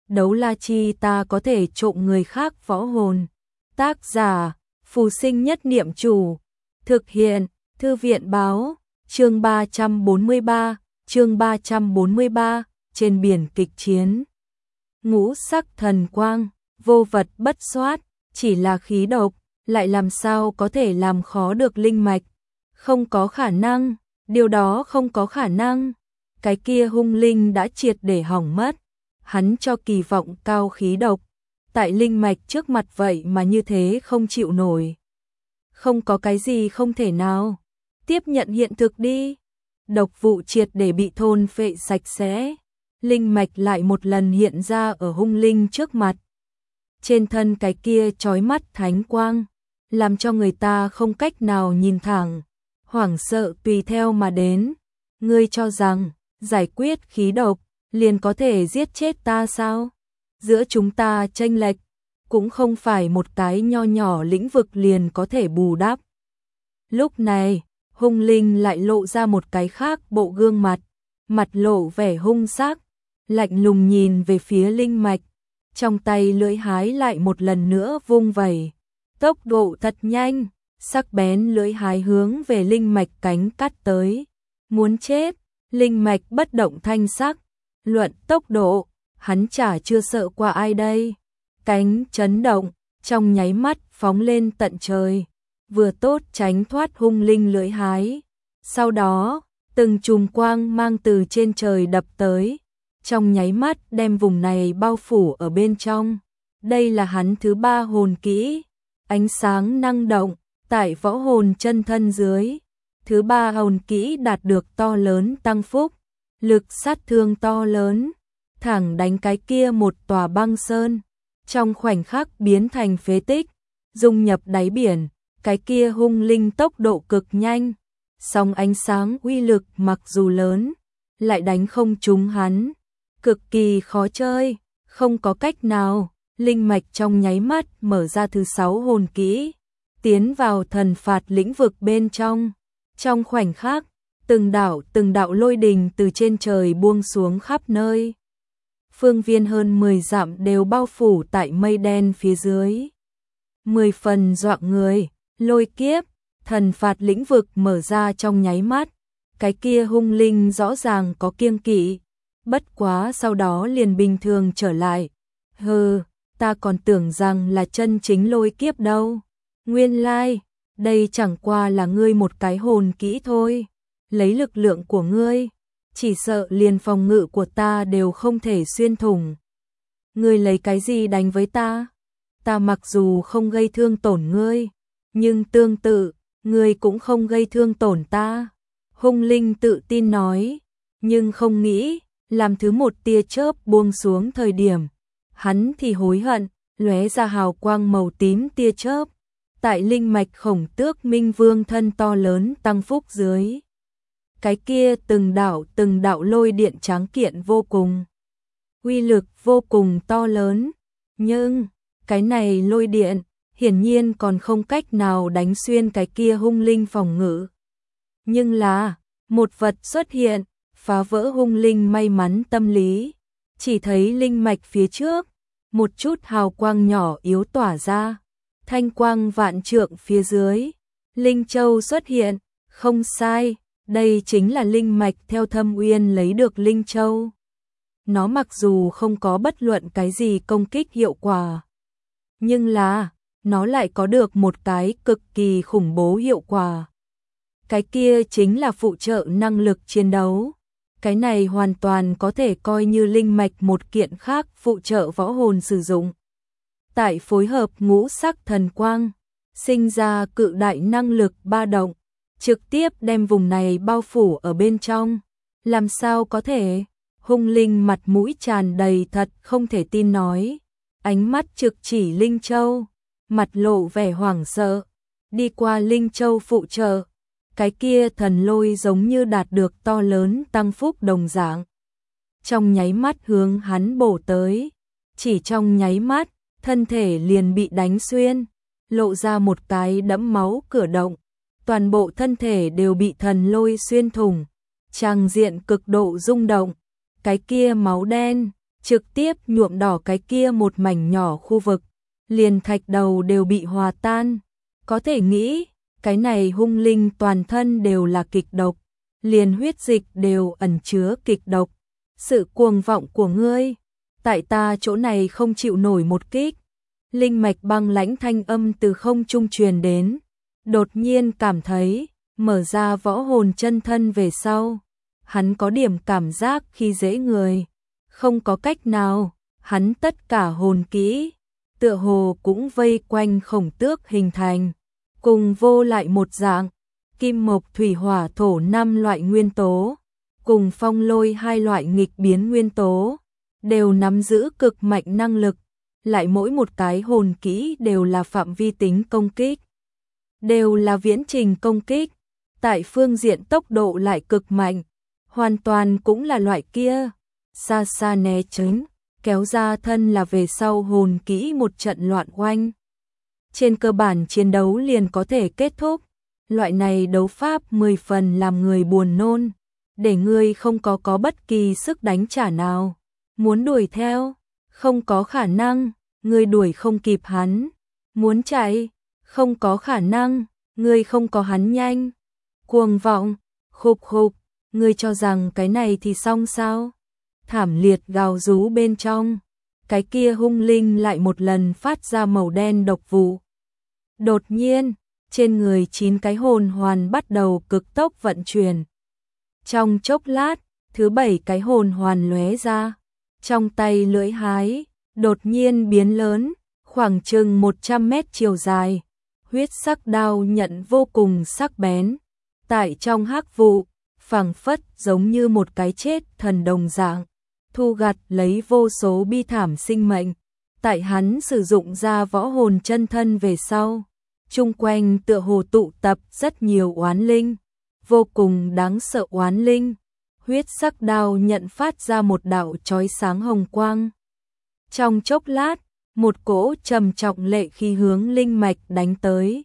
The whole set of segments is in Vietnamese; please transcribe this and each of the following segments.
đấu la chi ta có thể trộm người khác võ hồn. Tác giả, Phù Sinh Nhất Niệm Chủ. Thực hiện, Thư viện Báo. Chương 343, trên biển kịch chiến. Ngũ sắc thần quang, vô vật bất soát, chỉ là khí độc, lại làm sao có thể làm khó được linh mạch. Không có khả năng, điều đó không có khả năng. Cái kia hung linh đã triệt để hỏng mất. Hắn cho kỳ vọng cao khí độc, tại linh mạch trước mặt vậy mà như thế không chịu nổi. Không có cái gì không thể nào. Tiếp nhận hiện thực đi. Độc vụ triệt để bị thôn phệ sạch sẽ. Linh mạch lại một lần hiện ra ở hung linh trước mặt. Trên thân cái kia chói mắt thánh quang, làm cho người ta không cách nào nhìn thẳng. Hoảng sợ tùy theo mà đến. Ngươi cho rằng, giải quyết khí độc, liền có thể giết chết ta sao? Giữa chúng ta chênh lệch, cũng không phải một cái nho nhỏ lĩnh vực liền có thể bù đắp. Lúc này, hung linh lại lộ ra một cái khác bộ gương mặt, mặt lộ vẻ hung sắc, lạnh lùng nhìn về phía linh mạch, trong tay lưỡi hái lại một lần nữa vung vẩy, tốc độ thật nhanh, sắc bén lưỡi hái hướng về linh mạch cánh cắt tới, muốn chết. Linh mạch bất động thanh sắc, luận tốc độ, hắn chả chưa sợ qua ai đây. Cánh chấn động, trong nháy mắt phóng lên tận trời, vừa tốt tránh thoát hung linh lưỡi hái. Sau đó, từng chùm quang mang từ trên trời đập tới, trong nháy mắt đem vùng này bao phủ ở bên trong. Đây là hắn thứ 3 hồn kỹ, ánh sáng năng động, tại võ hồn chân thân dưới. Thứ 3 hồn kỹ đạt được to lớn tăng phúc, lực sát thương to lớn, thẳng đánh cái kia một tòa băng sơn, trong khoảnh khắc biến thành phế tích, dung nhập đáy biển, cái kia hung linh tốc độ cực nhanh, song ánh sáng uy lực mặc dù lớn, lại đánh không trúng hắn, cực kỳ khó chơi, không có cách nào. Linh mạch trong nháy mắt mở ra thứ 6 hồn kỹ, tiến vào thần phạt lĩnh vực bên trong. Trong khoảnh khắc, từng đạo lôi đình từ trên trời buông xuống khắp nơi. Phương viên hơn 10 dặm đều bao phủ tại mây đen phía dưới. 10 phần dọa người, lôi kiếp, thần phạt lĩnh vực mở ra trong nháy mắt. Cái kia hung linh rõ ràng có kiêng kỵ, bất quá sau đó liền bình thường trở lại. Hừ, ta còn tưởng rằng là chân chính lôi kiếp đâu. Nguyên lai, đây chẳng qua là ngươi một cái hồn kỹ thôi. Lấy lực lượng của ngươi, chỉ sợ liền phòng ngự của ta đều không thể xuyên thủng. Ngươi lấy cái gì đánh với ta? Ta mặc dù không gây thương tổn ngươi, nhưng tương tự, ngươi cũng không gây thương tổn ta. Hung linh tự tin nói, nhưng không nghĩ, làm thứ một tia chớp buông xuống thời điểm. Hắn thì hối hận, lóe ra hào quang màu tím tia chớp. Tại linh mạch Khổng Tước Minh Vương thân to lớn tăng phúc dưới. Cái kia từng đạo lôi điện tráng kiện vô cùng. Uy lực vô cùng to lớn. Nhưng, cái này lôi điện, hiển nhiên còn không cách nào đánh xuyên cái kia hung linh phòng ngự. Nhưng là, một vật xuất hiện, phá vỡ hung linh may mắn tâm lý. Chỉ thấy linh mạch phía trước, một chút hào quang nhỏ yếu tỏa ra. Thanh quang vạn trượng phía dưới, Linh Châu xuất hiện, không sai, đây chính là linh mạch theo Thâm Uyên lấy được Linh Châu. Nó mặc dù không có bất luận cái gì công kích hiệu quả, nhưng là, nó lại có được một cái cực kỳ khủng bố hiệu quả. Cái kia chính là phụ trợ năng lực chiến đấu. Cái này hoàn toàn có thể coi như linh mạch một kiện khác phụ trợ võ hồn sử dụng. Tại phối hợp ngũ sắc thần quang, sinh ra cự đại năng lực ba động, trực tiếp đem vùng này bao phủ ở bên trong. Làm sao có thể? Hung linh mặt mũi tràn đầy thật không thể tin nói. Ánh mắt trực chỉ Linh Châu, mặt lộ vẻ hoảng sợ. Đi qua Linh Châu phụ trợ, cái kia thần lôi giống như đạt được to lớn tăng phúc đồng dạng. Trong nháy mắt hướng hắn bổ tới, chỉ trong nháy mắt, thân thể liền bị đánh xuyên, lộ ra một cái đẫm máu cửa động, toàn bộ thân thể đều bị thần lôi xuyên thủng, tràng diện cực độ rung động, cái kia máu đen, trực tiếp nhuộm đỏ cái kia một mảnh nhỏ khu vực, liền thạch đầu đều bị hòa tan. Có thể nghĩ, cái này hung linh toàn thân đều là kịch độc, liền huyết dịch đều ẩn chứa kịch độc. Sự cuồng vọng của ngươi, tại ta chỗ này không chịu nổi một kích. Linh mạch băng lãnh thanh âm từ không trung truyền đến, đột nhiên cảm thấy, mở ra võ hồn chân thân về sau, hắn có điểm cảm giác khi dễ người, không có cách nào, hắn tất cả hồn kỹ, tựa hồ cũng vây quanh khổng tước hình thành, cùng vô lại một dạng, kim mộc thủy hỏa thổ 5 loại nguyên tố, cùng phong lôi 2 loại nghịch biến nguyên tố, đều nắm giữ cực mạnh năng lực, lại mỗi một cái hồn kỹ đều là phạm vi tính công kích, đều là viễn trình công kích, tại phương diện tốc độ lại cực mạnh, hoàn toàn cũng là loại kia, xa xa né tránh, kéo ra thân là về sau hồn kỹ một trận loạn oanh. Trên cơ bản chiến đấu liền có thể kết thúc, loại này đấu pháp 10 phần làm người buồn nôn, để ngươi không có bất kỳ sức đánh trả nào, muốn đuổi theo, không có khả năng, ngươi đuổi không kịp hắn, muốn chạy, không có khả năng, ngươi không có hắn nhanh. Cuồng vọng, khục khục, ngươi cho rằng cái này thì xong sao? Thảm liệt gào rú bên trong, cái kia hung linh lại một lần phát ra màu đen độc vụ. Đột nhiên, trên người 9 cái hồn hoàn bắt đầu cực tốc vận chuyển. Trong chốc lát, thứ 7 cái hồn hoàn lóe ra, trong tay lưỡi hái, đột nhiên biến lớn, khoảng chừng 100 mét chiều dài, huyết sắc đao nhận vô cùng sắc bén. Tại trong hắc vụ, phảng phất giống như một cái chết thần đồng dạng, thu gặt lấy vô số bi thảm sinh mệnh. Tại hắn sử dụng ra võ hồn chân thân về sau, chung quanh tựa hồ tụ tập rất nhiều oán linh, vô cùng đáng sợ oán linh. Huyết sắc đao nhận phát ra một đạo chói sáng hồng quang. Trong chốc lát, một cỗ trầm trọng lệ khí hướng linh mạch đánh tới.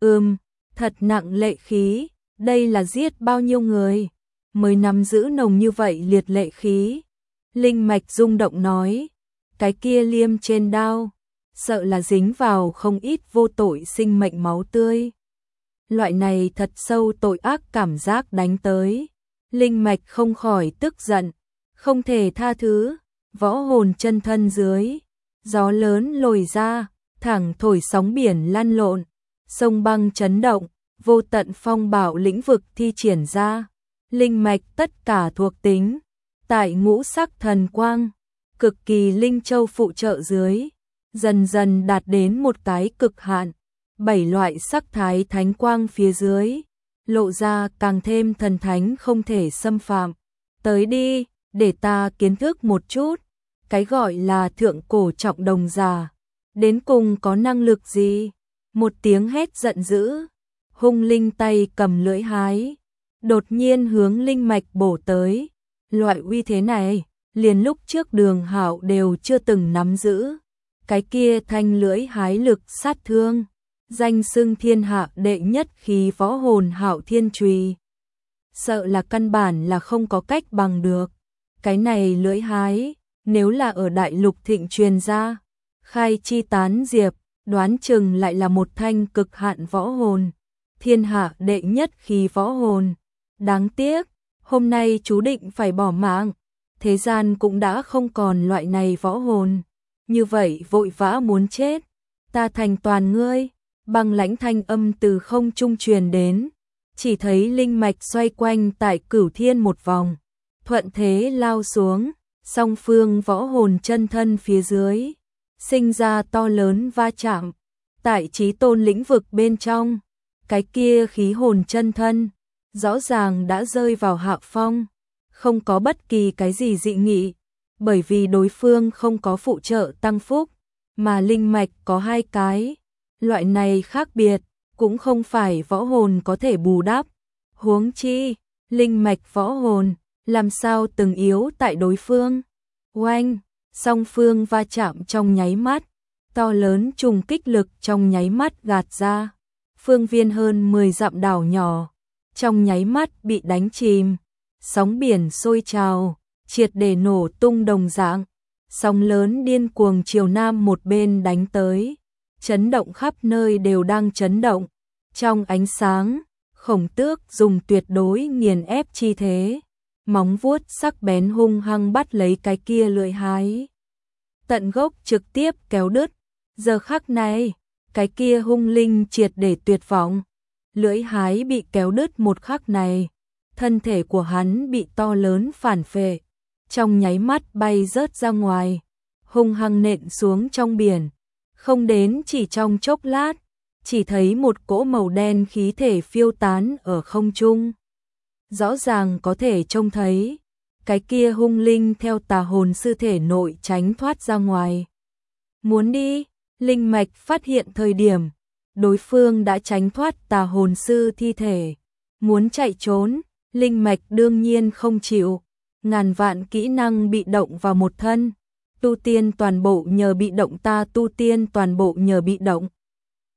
Thật nặng lệ khí, đây là giết bao nhiêu người, mới nắm giữ nồng như vậy liệt lệ khí. Linh mạch rung động nói, cái kia liêm trên đao, sợ là dính vào không ít vô tội sinh mệnh máu tươi. Loại này thật sâu tội ác cảm giác đánh tới. Linh mạch không khỏi tức giận, không thể tha thứ, võ hồn chân thân dưới. Gió lớn lồi ra, thẳng thổi sóng biển lăn lộn, sông băng chấn động, vô tận phong bạo lĩnh vực thi triển ra. Linh mạch tất cả thuộc tính, tại ngũ sắc thần quang, cực kỳ linh châu phụ trợ dưới, dần dần đạt đến một cái cực hạn. 7 loại sắc thái thánh quang phía dưới, lộ ra càng thêm thần thánh không thể xâm phạm. Tới đi, để ta kiến thức một chút, cái gọi là thượng cổ trọng đồng giả, đến cùng có năng lực gì? Một tiếng hét giận dữ, hung linh tay cầm lưỡi hái, đột nhiên hướng linh mạch bổ tới. Loại uy thế này, liền lúc trước Đường Hạo đều chưa từng nắm giữ. Cái kia thanh lưỡi hái lực sát thương, danh xưng thiên hạ đệ nhất khí võ hồn Hạo Thiên Chùy, sợ là căn bản là không có cách bằng được. Cái này lưỡi hái, nếu là ở đại lục thịnh truyền ra, khai chi tán diệp, đoán chừng lại là một thanh cực hạn võ hồn, thiên hạ đệ nhất khí võ hồn. Đáng tiếc, hôm nay chú định phải bỏ mạng, thế gian cũng đã không còn loại này võ hồn. Như vậy vội vã muốn chết, ta thành toàn ngươi. Băng lãnh thanh âm từ không trung truyền đến, chỉ thấy linh mạch xoay quanh tại cửu thiên một vòng, thuận thế lao xuống, song phương võ hồn chân thân phía dưới, sinh ra to lớn va chạm. Tại chí tôn lĩnh vực bên trong, cái kia khí hồn chân thân, rõ ràng đã rơi vào hạ phong, không có bất kỳ cái gì dị nghị, bởi vì đối phương không có phụ trợ tăng phúc, mà linh mạch có 2 cái. Loại này khác biệt, cũng không phải võ hồn có thể bù đắp. Huống chi, linh mạch võ hồn, làm sao từng yếu tại đối phương. Oanh, song phương va chạm trong nháy mắt, to lớn trùng kích lực trong nháy mắt gạt ra. Phương viên hơn 10 dặm đảo nhỏ, trong nháy mắt bị đánh chìm, sóng biển sôi trào, triệt để nổ tung đồng dạng. sóng lớn điên cuồng chiều nam một bên đánh tới, chấn động khắp nơi đều đang chấn động. Trong ánh sáng, Khổng Tước dùng tuyệt đối nghiền ép chi thế, móng vuốt sắc bén hung hăng bắt lấy cái kia lưỡi hái. Tận gốc trực tiếp kéo đứt, giờ khắc này, cái kia hung linh triệt để tuyệt vọng. Lưỡi hái bị kéo đứt một khắc này, thân thể của hắn bị to lớn phản phệ, trong nháy mắt bay rớt ra ngoài, hung hăng nện xuống trong biển. Không đến chỉ trong chốc lát, chỉ thấy một cỗ màu đen khí thể phiêu tán ở không trung. Rõ ràng có thể trông thấy, cái kia hung linh theo tà hồn sư thể nội tránh thoát ra ngoài. Muốn đi, linh mạch phát hiện thời điểm, đối phương đã tránh thoát tà hồn sư thi thể. Muốn chạy trốn, linh mạch đương nhiên không chịu. Ngàn vạn kỹ năng bị động vào một thân, tu tiên toàn bộ nhờ bị động, ta tu tiên toàn bộ nhờ bị động.